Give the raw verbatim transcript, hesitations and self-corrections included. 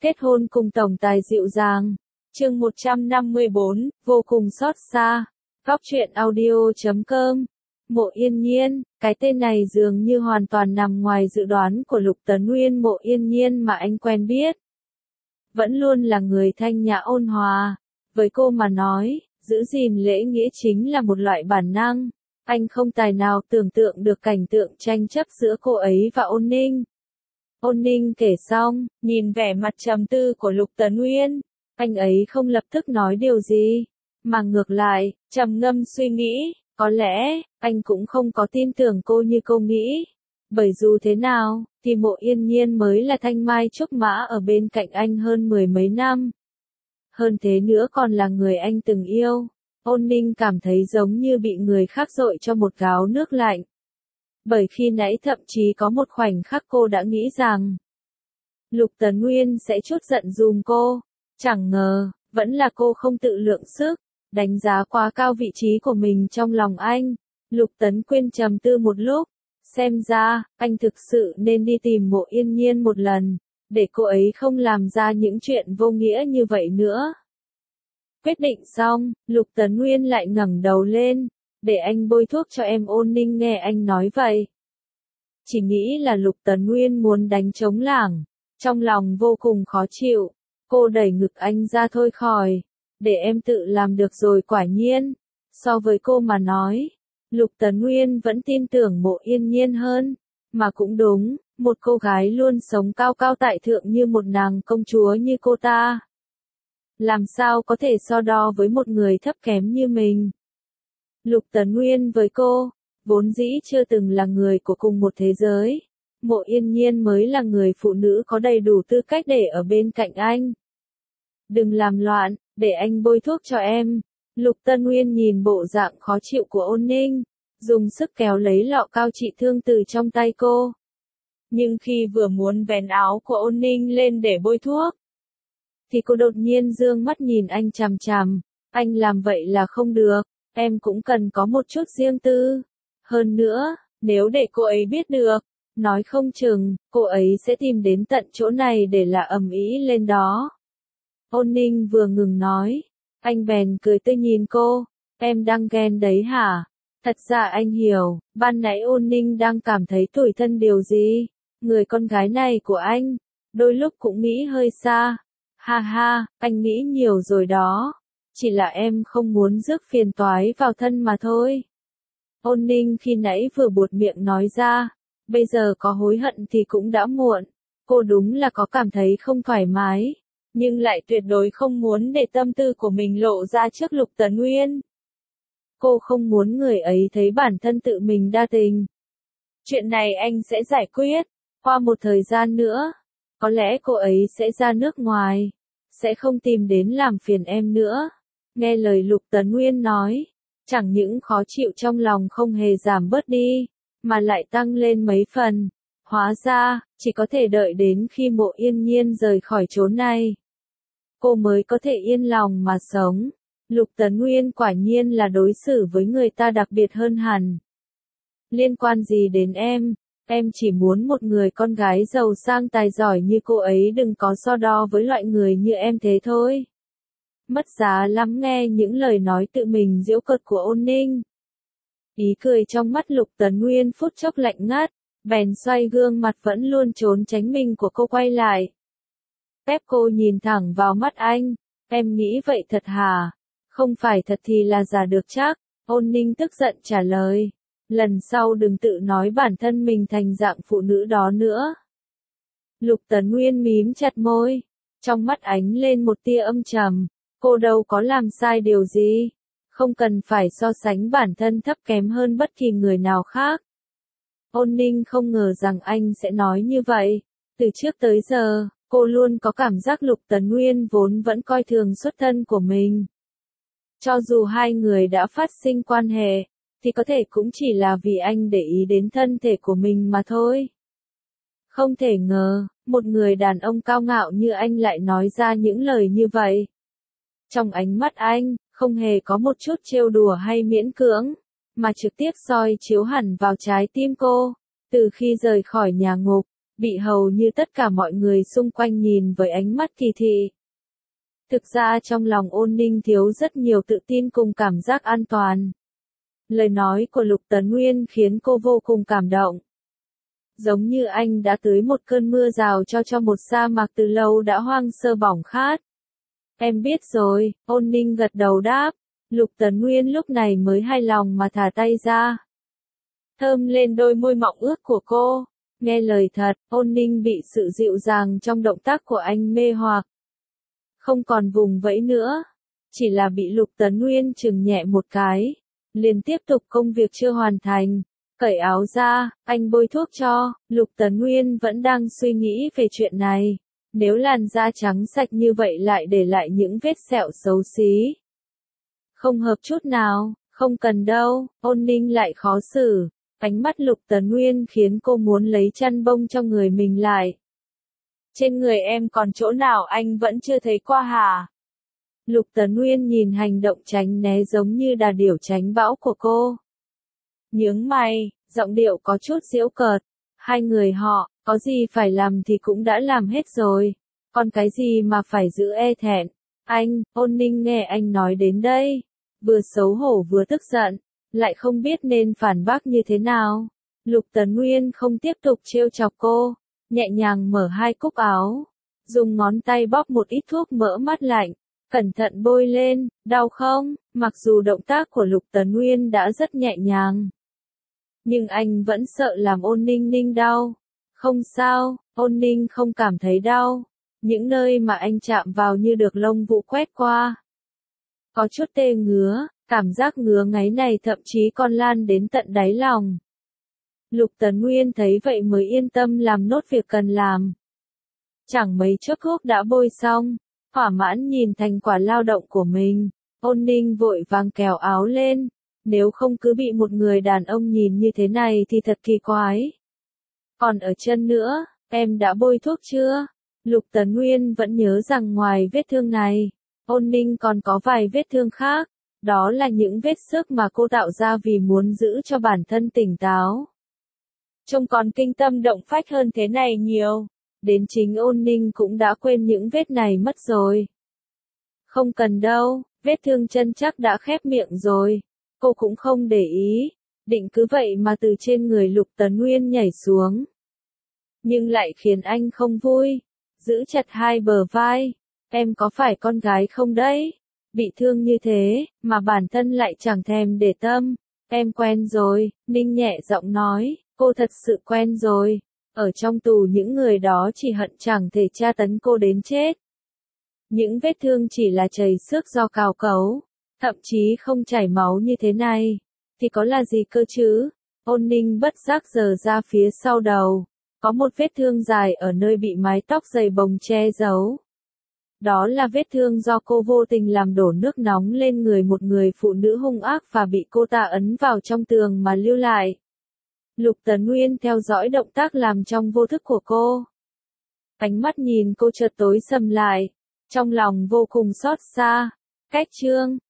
Kết hôn cùng tổng tài dịu dàng. Chương một trăm năm mươi bốn, vô cùng xót xa. Góc truyện audio chấm com. Mộ Yên Nhiên, cái tên này dường như hoàn toàn nằm ngoài dự đoán của Lục Tấn Nguyên. Mộ Yên Nhiên mà anh quen biết vẫn luôn là người thanh nhã ôn hòa. Với cô mà nói, giữ gìn lễ nghĩa chính là một loại bản năng. Anh không tài nào tưởng tượng được cảnh tượng tranh chấp giữa cô ấy và Ôn Ninh. Ôn Ninh kể xong, nhìn vẻ mặt trầm tư của Lục Tấn Nguyên, anh ấy không lập tức nói điều gì, mà ngược lại, trầm ngâm suy nghĩ, có lẽ, anh cũng không có tin tưởng cô như cô nghĩ. Bởi dù thế nào, thì Mộ Yên Nhiên mới là thanh mai trúc mã ở bên cạnh anh hơn mười mấy năm. Hơn thế nữa còn là người anh từng yêu. Ôn Ninh cảm thấy giống như bị người khác dội cho một gáo nước lạnh. Bởi khi nãy thậm chí có một khoảnh khắc cô đã nghĩ rằng Lục Tấn Nguyên sẽ trút giận dùm cô. Chẳng ngờ, vẫn là cô không tự lượng sức, đánh giá quá cao vị trí của mình trong lòng anh. Lục Tấn Nguyên trầm tư một lúc, xem ra, anh thực sự nên đi tìm Mộ Yên Nhiên một lần, để cô ấy không làm ra những chuyện vô nghĩa như vậy nữa. Quyết định xong, Lục Tấn Nguyên lại ngẩng đầu lên, để anh bôi thuốc cho em. Ôn Ninh nghe anh nói vậy, chỉ nghĩ là Lục Tấn Nguyên muốn đánh trống lảng, trong lòng vô cùng khó chịu. Cô đẩy ngực anh ra thôi khỏi, để em tự làm được rồi. Quả nhiên, so với cô mà nói, Lục Tấn Nguyên vẫn tin tưởng Mộ Yên Nhiên hơn, mà cũng đúng, một cô gái luôn sống cao cao tại thượng như một nàng công chúa như cô ta, làm sao có thể so đo với một người thấp kém như mình. Lục Tấn Nguyên với cô, vốn dĩ chưa từng là người của cùng một thế giới. Mộ Yên Nhiên mới là người phụ nữ có đầy đủ tư cách để ở bên cạnh anh. Đừng làm loạn, để anh bôi thuốc cho em. Lục Tấn Nguyên nhìn bộ dạng khó chịu của Ôn Ninh, dùng sức kéo lấy lọ cao trị thương từ trong tay cô. Nhưng khi vừa muốn vén áo của Ôn Ninh lên để bôi thuốc, thì cô đột nhiên dương mắt nhìn anh chằm chằm. Anh làm vậy là không được, em cũng cần có một chút riêng tư. Hơn nữa, nếu để cô ấy biết được, nói không chừng, cô ấy sẽ tìm đến tận chỗ này để là ầm ĩ lên đó. Ôn Ninh vừa ngừng nói, anh bèn cười tươi nhìn cô, em đang ghen đấy hả? Thật ra anh hiểu, ban nãy Ôn Ninh đang cảm thấy tủi thân điều gì. Người con gái này của anh, đôi lúc cũng nghĩ hơi xa. Ha ha, anh nghĩ nhiều rồi đó. Chỉ là em không muốn rước phiền toái vào thân mà thôi. Ôn Ninh khi nãy vừa buột miệng nói ra, bây giờ có hối hận thì cũng đã muộn. Cô đúng là có cảm thấy không thoải mái, nhưng lại tuyệt đối không muốn để tâm tư của mình lộ ra trước Lục Tấn Nguyên. Cô không muốn người ấy thấy bản thân tự mình đa tình. Chuyện này anh sẽ giải quyết, qua một thời gian nữa, có lẽ cô ấy sẽ ra nước ngoài, sẽ không tìm đến làm phiền em nữa. Nghe lời Lục Tấn Nguyên nói, chẳng những khó chịu trong lòng không hề giảm bớt đi, mà lại tăng lên mấy phần. Hóa ra, chỉ có thể đợi đến khi Mộ Yên Nhiên rời khỏi chốn này, cô mới có thể yên lòng mà sống. Lục Tấn Nguyên quả nhiên là đối xử với người ta đặc biệt hơn hẳn. Liên quan gì đến em? Em chỉ muốn một người con gái giàu sang tài giỏi như cô ấy đừng có so đo với loại người như em thế thôi. Mất giá lắm nghe những lời nói tự mình giễu cợt của Ôn Ninh. Ý cười trong mắt Lục Tấn Nguyên phút chốc lạnh ngắt, bèn xoay gương mặt vẫn luôn trốn tránh mình của cô quay lại. Ép cô nhìn thẳng vào mắt anh, em nghĩ vậy thật hả? Không phải thật thì là giả được chắc. Ôn Ninh tức giận trả lời. Lần sau đừng tự nói bản thân mình thành dạng phụ nữ đó nữa. Lục Tấn Nguyên mím chặt môi, trong mắt ánh lên một tia âm trầm. Cô đâu có làm sai điều gì, không cần phải so sánh bản thân thấp kém hơn bất kỳ người nào khác. Ôn Ninh không ngờ rằng anh sẽ nói như vậy. Từ trước tới giờ, cô luôn có cảm giác Lục Tấn Nguyên vốn vẫn coi thường xuất thân của mình. Cho dù hai người đã phát sinh quan hệ, thì có thể cũng chỉ là vì anh để ý đến thân thể của mình mà thôi. Không thể ngờ, một người đàn ông cao ngạo như anh lại nói ra những lời như vậy. Trong ánh mắt anh, không hề có một chút trêu đùa hay miễn cưỡng, mà trực tiếp soi chiếu hẳn vào trái tim cô. Từ khi rời khỏi nhà ngục, bị hầu như tất cả mọi người xung quanh nhìn với ánh mắt kỳ thị. Thực ra trong lòng Ôn Ninh thiếu rất nhiều tự tin cùng cảm giác an toàn. Lời nói của Lục Tấn Nguyên khiến cô vô cùng cảm động. Giống như anh đã tưới một cơn mưa rào cho cho một sa mạc từ lâu đã hoang sơ bỏng khát. Em biết rồi, Ôn Ninh gật đầu đáp. Lục Tấn Nguyên lúc này mới hài lòng mà thả tay ra. Thơm lên đôi môi mọng ướt của cô. Nghe lời thật, Ôn Ninh bị sự dịu dàng trong động tác của anh mê hoặc. Không còn vùng vẫy nữa. Chỉ là bị Lục Tấn Nguyên chừng nhẹ một cái. Liền tiếp tục công việc chưa hoàn thành. Cởi áo ra, anh bôi thuốc cho. Lục Tấn Nguyên vẫn đang suy nghĩ về chuyện này. Nếu làn da trắng sạch như vậy lại để lại những vết sẹo xấu xí. Không hợp chút nào, không cần đâu. Ôn Ninh lại khó xử. Ánh mắt Lục Tấn Nguyên khiến cô muốn lấy chăn bông cho người mình lại. Trên người em còn chỗ nào anh vẫn chưa thấy qua hả? Lục Tấn Nguyên nhìn hành động tránh né giống như đà điểu tránh bão của cô. Nhướng mày, giọng điệu có chút giễu cợt. Hai người họ, có gì phải làm thì cũng đã làm hết rồi. Còn cái gì mà phải giữ e thẹn? Anh, Ôn Ninh nghe anh nói đến đây. Vừa xấu hổ vừa tức giận. Lại không biết nên phản bác như thế nào. Lục Tấn Nguyên không tiếp tục trêu chọc cô. Nhẹ nhàng mở hai cúc áo. Dùng ngón tay bóp một ít thuốc mỡ mát lạnh. Cẩn thận bôi lên, đau không? Mặc dù động tác của Lục Tấn Nguyên đã rất nhẹ nhàng. Nhưng anh vẫn sợ làm Ôn Ninh Ninh đau. Không sao, Ôn Ninh không cảm thấy đau. Những nơi mà anh chạm vào như được lông vũ quét qua. Có chút tê ngứa, cảm giác ngứa ngáy này thậm chí còn lan đến tận đáy lòng. Lục Tấn Nguyên thấy vậy mới yên tâm làm nốt việc cần làm. Chẳng mấy chốc thuốc đã bôi xong, thỏa mãn nhìn thành quả lao động của mình. Ôn Ninh vội vàng kéo áo lên. Nếu không cứ bị một người đàn ông nhìn như thế này thì thật kỳ quái. Còn ở chân nữa, em đã bôi thuốc chưa? Lục Tấn Nguyên vẫn nhớ rằng ngoài vết thương này, Ôn Ninh còn có vài vết thương khác. Đó là những vết xước mà cô tạo ra vì muốn giữ cho bản thân tỉnh táo. Trông còn kinh tâm động phách hơn thế này nhiều. Đến chính Ôn Ninh cũng đã quên những vết này mất rồi. Không cần đâu, vết thương chân chắc đã khép miệng rồi. Cô cũng không để ý, định cứ vậy mà từ trên người Lục Tấn Nguyên nhảy xuống. Nhưng lại khiến anh không vui, giữ chặt hai bờ vai. Em có phải con gái không đấy? Bị thương như thế, mà bản thân lại chẳng thèm để tâm. Em quen rồi, Ninh nhẹ giọng nói, cô thật sự quen rồi. Ở trong tù những người đó chỉ hận chẳng thể tra tấn cô đến chết. Những vết thương chỉ là chảy xước do cào cấu. Thậm chí không chảy máu như thế này, thì có là gì cơ chứ? Ôn Ninh bất giác giở ra phía sau đầu, có một vết thương dài ở nơi bị mái tóc dày bồng che giấu. Đó là vết thương do cô vô tình làm đổ nước nóng lên người một người phụ nữ hung ác và bị cô ta ấn vào trong tường mà lưu lại. Lục Tấn Nguyên theo dõi động tác làm trong vô thức của cô. Ánh mắt nhìn cô chợt tối sầm lại, trong lòng vô cùng xót xa. Cách chương